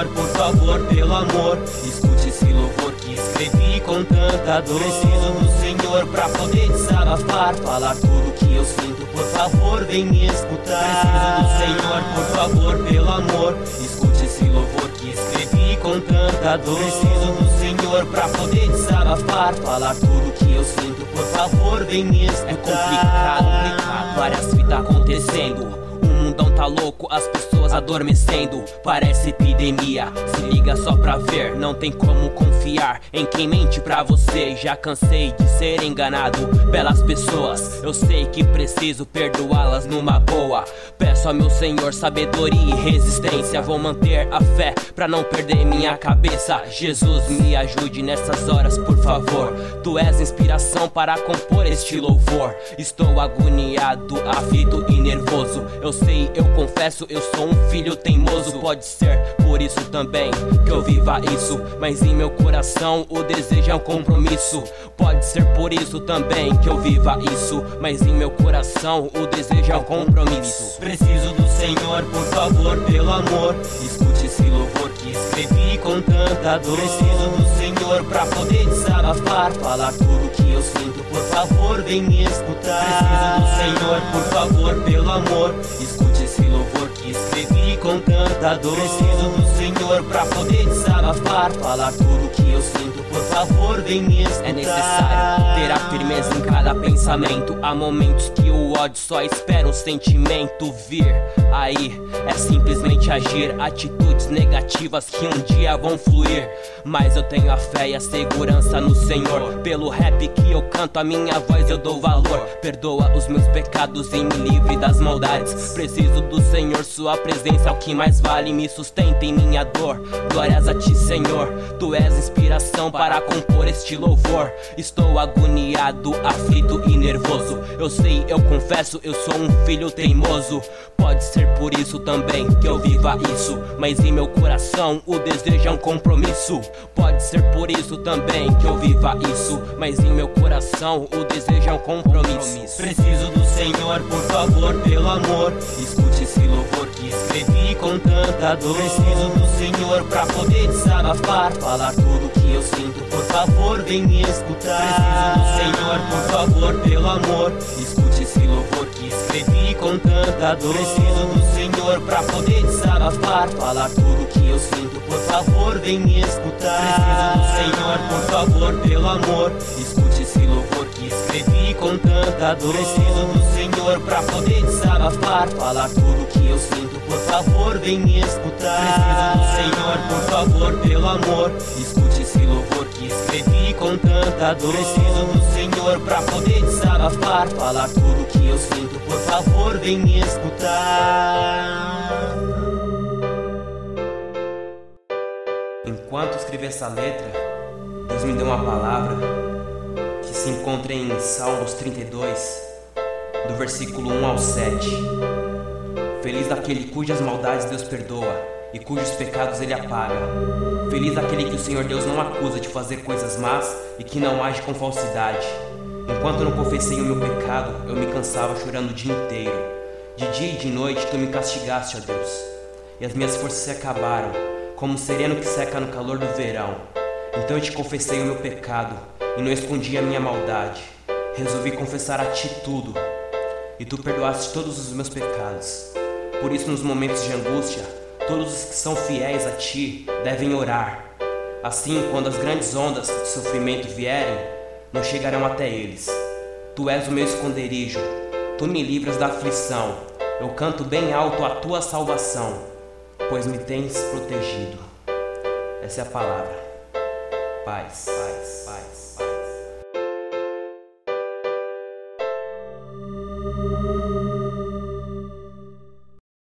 Senhor, por favor, pelo amor, escute esse louvor que escrevi com tanta dor. Preciso do Senhor pra poder desabafar, falar tudo que eu sinto, por favor, vem me escutar. Preciso do Senhor, por favor, pelo amor, escute esse louvor que escrevi com tanta dor. Preciso do Senhor pra poder desabafar, falar tudo que eu sinto, por favor, vem me escutar. É complicado, várias fitas acontecendo. O mundão tá louco, as pessoas adormecendo. Parece epidemia, se liga só pra ver. Não tem como confiar em quem mente pra você. Já cansei de ser enganado pelas pessoas. Eu sei que preciso perdoá-las numa boa. Peço a meu Senhor sabedoria e resistência. Vou manter a fé pra não perder minha cabeça. Jesus, me ajude nessas horas, por favor. Tu és inspiração para compor este louvor. Estou agoniado, aflito e nervoso. Eu sei, eu confesso, eu sou um filho teimoso. Pode ser por isso também que eu viva isso, mas em meu coração o desejo é um compromisso. Pode ser por isso também que eu viva isso, mas em meu coração o desejo é um compromisso. Preciso do Senhor, por favor, pelo amor, escute esse louvor que escrevi com tanta dor. Preciso do Senhor pra poder desabafar, falar tudo que eu sinto, por favor, vem me escutar. Preciso do Senhor, por favor, pelo amor, escute esse louvor que escrevi com tanta dor. Preciso do Senhor pra poder desabafar, falar tudo que eu sinto, por favor, vem me escutar. É necessário ter a firmeza em cada pensamento. Há momentos que o ódio só espera um sentimento vir. Aí é simplesmente agir, atitudes negativas que um dia vão fluir. Mas eu tenho a fé e a segurança no Senhor. Pelo rap que eu canto, a minha voz eu dou valor. Perdoa os meus pecados e me livre das maldades. Preciso do Senhor, sua presença é o que mais vale. Me sustenta em minha dor, glórias a ti, Senhor. Tu és inspiração para compor este louvor. Estou agoniado, aflito e nervoso. Eu sei, eu confesso, eu sou um filho teimoso. Pode ser por isso também que eu viva isso, mas em meu coração o desejo é um compromisso. Pode ser por isso também que eu viva isso, mas em meu coração o desejo é um compromisso. Preciso do Senhor, por favor, pelo amor, escute esse louvor que escrevi com tanta dor. Preciso do Senhor pra poder desabafar, falar tudo que eu sinto, por favor, vem me escutar. Preciso do Senhor, por favor, pelo amor, escute esse louvor que escrevi com tanta dor. Preciso do Senhor pra poder desabafar, falar tudo que eu sinto, por favor, vem me escutar. Preciso do Senhor, por favor, pelo amor, escute esse louvor que escrevi com tanta dor. Preciso do Senhor pra poder desabafar, falar tudo que eu sinto, por favor, vem me escutar. Preciso do Senhor, por favor, pelo amor, escute esse louvor que escrevi com tanta dor. Preciso do Senhor pra poder desabafar, falar tudo que eu sinto, por favor, vem me escutar. Enquanto escrevi essa letra, Deus me deu uma palavra que se encontra em Salmos 32, do versículo 1 ao 7. Feliz daquele cujas maldades Deus perdoa e cujos pecados Ele apaga. Feliz daquele que o Senhor Deus não acusa de fazer coisas más e que não age com falsidade. Enquanto eu não confessei o meu pecado, eu me cansava chorando o dia inteiro. De dia e de noite Tu me castigaste, ó Deus, e as minhas forças se acabaram, como o sereno que seca no calor do verão. Então eu Te confessei o meu pecado e não escondi a minha maldade. Resolvi confessar a Ti tudo, e Tu perdoaste todos os meus pecados. Por isso, nos momentos de angústia, todos os que são fiéis a Ti devem orar. Assim, quando as grandes ondas de sofrimento vierem, não chegarão até eles. Tu és o meu esconderijo, Tu me livras da aflição. Eu canto bem alto a Tua salvação, pois me tens protegido. Essa é a palavra. Paz, paz, paz, paz.